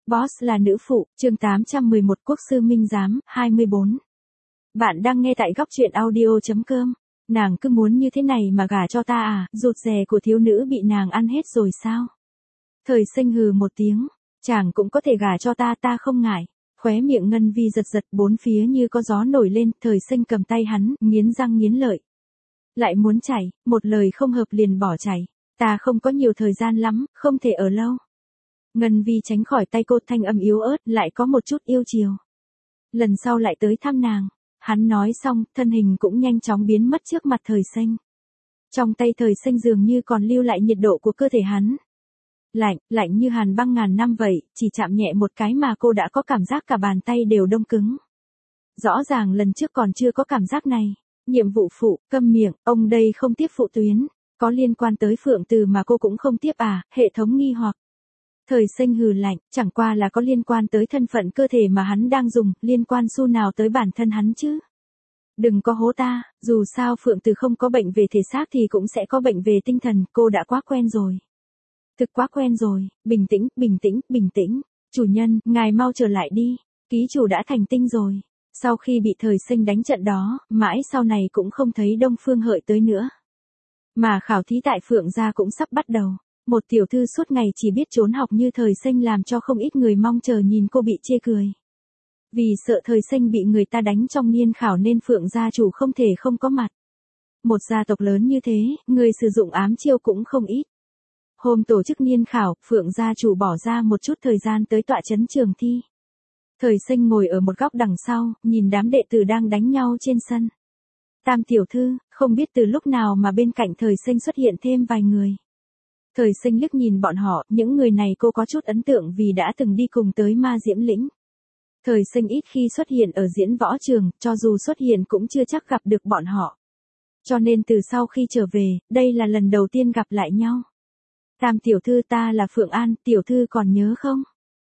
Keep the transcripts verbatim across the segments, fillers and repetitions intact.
Boss là nữ phụ, chương tám trăm mười một Quốc sư Minh Giám, hai mươi bốn. Bạn đang nghe tại góc truyện audio.com. Nàng cứ muốn như thế này mà gả cho ta à, rụt rè của thiếu nữ bị nàng ăn hết rồi sao? Thời Sinh hừ một tiếng, chàng cũng có thể gả cho ta, ta không ngại. Khóe miệng Ngân Vi giật giật, bốn phía như có gió nổi lên, Thời Sinh cầm tay hắn, nghiến răng nghiến lợi. Lại muốn chạy, một lời không hợp liền bỏ chạy. Ta không có nhiều thời gian lắm, không thể ở lâu. Ngân Vi tránh khỏi tay cô, thanh âm yếu ớt, lại có một chút yêu chiều. Lần sau lại tới thăm nàng. Hắn nói xong, thân hình cũng nhanh chóng biến mất trước mặt Thời Sinh. Trong tay Thời Sinh dường như còn lưu lại nhiệt độ của cơ thể hắn. Lạnh, lạnh như hàn băng ngàn năm vậy, chỉ chạm nhẹ một cái mà cô đã có cảm giác cả bàn tay đều đông cứng. Rõ ràng lần trước còn chưa có cảm giác này. Nhiệm vụ phụ, câm miệng, ông đây không tiếp phụ tuyến. Có liên quan tới Phượng Từ mà cô cũng không tiếp à, hệ thống nghi hoặc. Thời Sinh hừ lạnh, chẳng qua là có liên quan tới thân phận cơ thể mà hắn đang dùng, liên quan xu nào tới bản thân hắn chứ. Đừng có hố ta, dù sao Phượng Từ không có bệnh về thể xác thì cũng sẽ có bệnh về tinh thần, cô đã quá quen rồi. Thực quá quen rồi, bình tĩnh, bình tĩnh, bình tĩnh. Chủ nhân, ngài mau trở lại đi, ký chủ đã thành tinh rồi. Sau khi bị Thời Sinh đánh trận đó, mãi sau này cũng không thấy Đông Phương Hợi tới nữa. Mà khảo thí tại Phượng gia cũng sắp bắt đầu. Một tiểu thư suốt ngày chỉ biết trốn học như Thời Sinh làm cho không ít người mong chờ nhìn cô bị chê cười. Vì sợ Thời Sinh bị người ta đánh trong niên khảo nên Phượng gia chủ không thể không có mặt. Một gia tộc lớn như thế, người sử dụng ám chiêu cũng không ít. Hôm tổ chức niên khảo, Phượng gia chủ bỏ ra một chút thời gian tới tọa trấn trường thi. Thời Sinh ngồi ở một góc đằng sau, nhìn đám đệ tử đang đánh nhau trên sân. Tam tiểu thư, không biết từ lúc nào mà bên cạnh Thời Sinh xuất hiện thêm vài người. Thời Sinh liếc nhìn bọn họ, những người này cô có chút ấn tượng vì đã từng đi cùng tới Ma Diễm Lĩnh. Thời Sinh ít khi xuất hiện ở diễn võ trường, cho dù xuất hiện cũng chưa chắc gặp được bọn họ. Cho nên từ sau khi trở về, đây là lần đầu tiên gặp lại nhau. Tam tiểu thư, ta là Phượng An, tiểu thư còn nhớ không?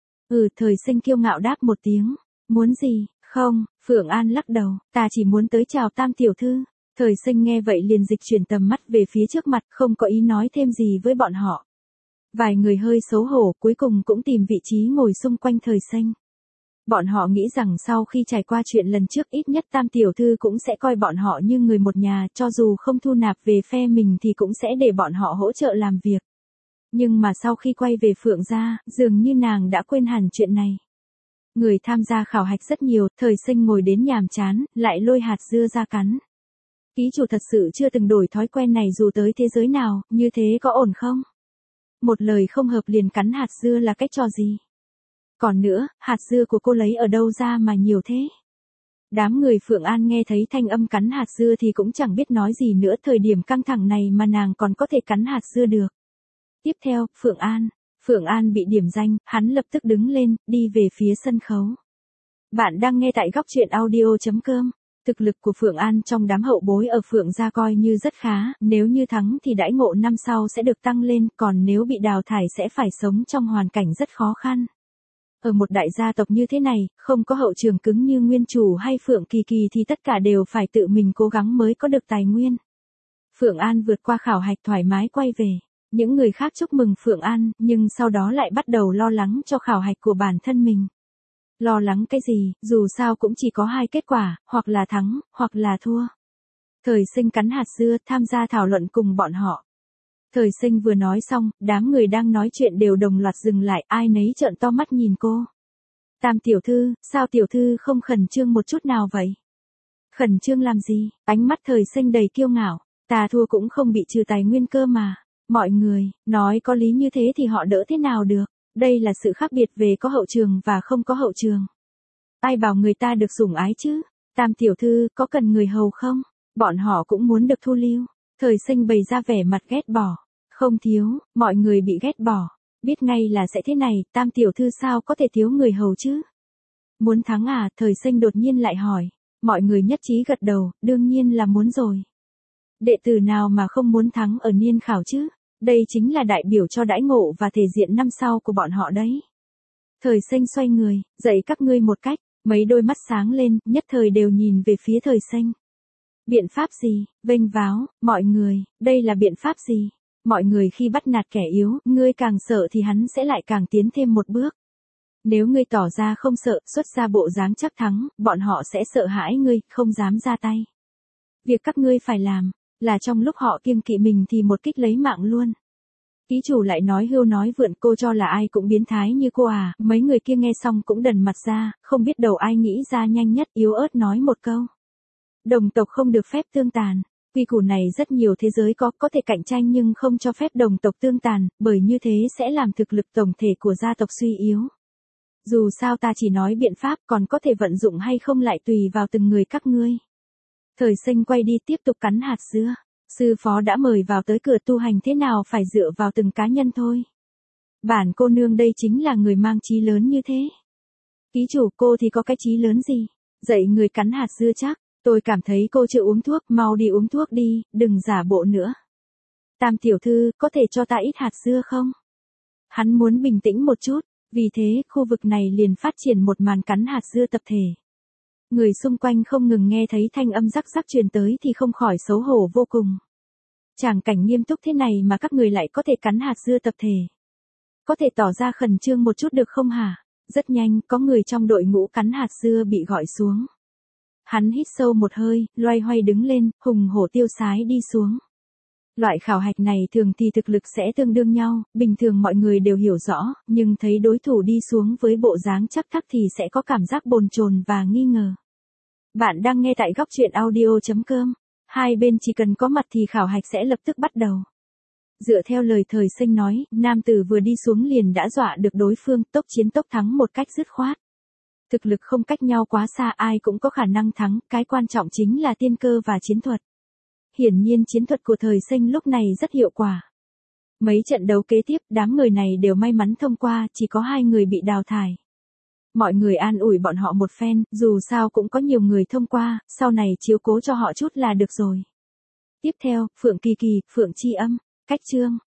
Ừ, Thời Sinh kiêu ngạo đáp một tiếng. Muốn gì? Không, Phượng An lắc đầu, ta chỉ muốn tới chào Tam tiểu thư. Thời Sinh nghe vậy liền dịch chuyển tầm mắt về phía trước mặt, không có ý nói thêm gì với bọn họ. Vài người hơi xấu hổ, cuối cùng cũng tìm vị trí ngồi xung quanh Thời Sinh. Bọn họ nghĩ rằng sau khi trải qua chuyện lần trước ít nhất Tam tiểu thư cũng sẽ coi bọn họ như người một nhà, cho dù không thu nạp về phe mình thì cũng sẽ để bọn họ hỗ trợ làm việc. Nhưng mà sau khi quay về Phượng gia, dường như nàng đã quên hẳn chuyện này. Người tham gia khảo hạch rất nhiều, Thời Sinh ngồi đến nhàm chán, lại lôi hạt dưa ra cắn. Ký chủ thật sự chưa từng đổi thói quen này dù tới thế giới nào, như thế có ổn không? Một lời không hợp liền cắn hạt dưa là cách trò gì? Còn nữa, hạt dưa của cô lấy ở đâu ra mà nhiều thế? Đám người Phượng An nghe thấy thanh âm cắn hạt dưa thì cũng chẳng biết nói gì nữa, thời điểm căng thẳng này mà nàng còn có thể cắn hạt dưa được. Tiếp theo, Phượng An. Phượng An bị điểm danh, hắn lập tức đứng lên, đi về phía sân khấu. Bạn đang nghe tại góc truyện audio.com. Thực lực của Phượng An trong đám hậu bối ở Phượng gia coi như rất khá, nếu như thắng thì đãi ngộ năm sau sẽ được tăng lên, còn nếu bị đào thải sẽ phải sống trong hoàn cảnh rất khó khăn. Ở một đại gia tộc như thế này, không có hậu trường cứng như Nguyên Chủ hay Phượng Kỳ Kỳ thì tất cả đều phải tự mình cố gắng mới có được tài nguyên. Phượng An vượt qua khảo hạch thoải mái quay về. Những người khác chúc mừng Phượng An, nhưng sau đó lại bắt đầu lo lắng cho khảo hạch của bản thân mình. Lo lắng cái gì, dù sao cũng chỉ có hai kết quả, hoặc là thắng, hoặc là thua. Thời Sinh cắn hạt dưa, tham gia thảo luận cùng bọn họ. Thời Sinh vừa nói xong, đám người đang nói chuyện đều đồng loạt dừng lại, ai nấy trợn to mắt nhìn cô. Tam tiểu thư, sao tiểu thư không khẩn trương một chút nào vậy? Khẩn trương làm gì? Ánh mắt Thời Sinh đầy kiêu ngạo, ta thua cũng không bị trừ tài nguyên cơ mà. Mọi người, nói có lý như thế thì họ đỡ thế nào được? Đây là sự khác biệt về có hậu trường và không có hậu trường. Ai bảo người ta được sủng ái chứ? Tam tiểu thư, có cần người hầu không? Bọn họ cũng muốn được thu lưu. Thời Sinh bày ra vẻ mặt ghét bỏ. Không thiếu, mọi người bị ghét bỏ. Biết ngay là sẽ thế này, Tam tiểu thư sao có thể thiếu người hầu chứ? Muốn thắng à? Thời Sinh đột nhiên lại hỏi. Mọi người nhất trí gật đầu, đương nhiên là muốn rồi. Đệ tử nào mà không muốn thắng ở niên khảo chứ? Đây chính là đại biểu cho đãi ngộ và thể diện năm sau của bọn họ đấy. Thời Sinh xoay người, dạy các ngươi một cách, mấy đôi mắt sáng lên, nhất thời đều nhìn về phía Thời Sinh. Biện pháp gì? Vênh váo, mọi người, đây là biện pháp gì? Mọi người khi bắt nạt kẻ yếu, ngươi càng sợ thì hắn sẽ lại càng tiến thêm một bước. Nếu ngươi tỏ ra không sợ, xuất ra bộ dáng chắc thắng, bọn họ sẽ sợ hãi ngươi, không dám ra tay. Việc các ngươi phải làm, là trong lúc họ kiêng kỵ mình thì một kích lấy mạng luôn. Ký chủ lại nói hưu nói vượn, cô cho là ai cũng biến thái như cô à, mấy người kia nghe xong cũng đần mặt ra, không biết đầu ai nghĩ ra nhanh nhất, yếu ớt nói một câu. Đồng tộc không được phép tương tàn. Quy củ này rất nhiều thế giới có, có thể cạnh tranh nhưng không cho phép đồng tộc tương tàn, bởi như thế sẽ làm thực lực tổng thể của gia tộc suy yếu. Dù sao ta chỉ nói biện pháp, còn có thể vận dụng hay không lại tùy vào từng người các ngươi. Thời Sinh quay đi tiếp tục cắn hạt dưa. Sư phó đã mời vào tới cửa, tu hành thế nào phải dựa vào từng cá nhân thôi. Bản cô nương đây chính là người mang chí lớn như thế. Ký chủ, cô thì có cái chí lớn gì? Dạy người cắn hạt dưa chắc. Tôi cảm thấy cô chưa uống thuốc, mau đi uống thuốc đi, đừng giả bộ nữa. Tam tiểu thư, có thể cho ta ít hạt dưa không? Hắn muốn bình tĩnh một chút, vì thế khu vực này liền phát triển một màn cắn hạt dưa tập thể. Người xung quanh không ngừng nghe thấy thanh âm rắc rắc truyền tới thì không khỏi xấu hổ vô cùng. Tràng cảnh nghiêm túc thế này mà các người lại có thể cắn hạt dưa tập thể. Có thể tỏ ra khẩn trương một chút được không hả? Rất nhanh, có người trong đội ngũ cắn hạt dưa bị gọi xuống. Hắn hít sâu một hơi, loay hoay đứng lên, hùng hổ tiêu sái đi xuống. Loại khảo hạch này thường thì thực lực sẽ tương đương nhau, bình thường mọi người đều hiểu rõ, nhưng thấy đối thủ đi xuống với bộ dáng chắc thắc thì sẽ có cảm giác bồn chồn và nghi ngờ. Bạn đang nghe tại góc truyện audio chấm com. Hai bên chỉ cần có mặt thì khảo hạch sẽ lập tức bắt đầu. Dựa theo lời Thời Sinh nói, nam tử vừa đi xuống liền đã dọa được đối phương, tốc chiến tốc thắng một cách dứt khoát. Thực lực không cách nhau quá xa, ai cũng có khả năng thắng, cái quan trọng chính là tiên cơ và chiến thuật. Hiển nhiên chiến thuật của Thời Sinh lúc này rất hiệu quả. Mấy trận đấu kế tiếp, đám người này đều may mắn thông qua, chỉ có hai người bị đào thải. Mọi người an ủi bọn họ một phen, dù sao cũng có nhiều người thông qua, sau này chiếu cố cho họ chút là được rồi. Tiếp theo, Phượng Kỳ Kỳ, Phượng Chi Âm, cách chương.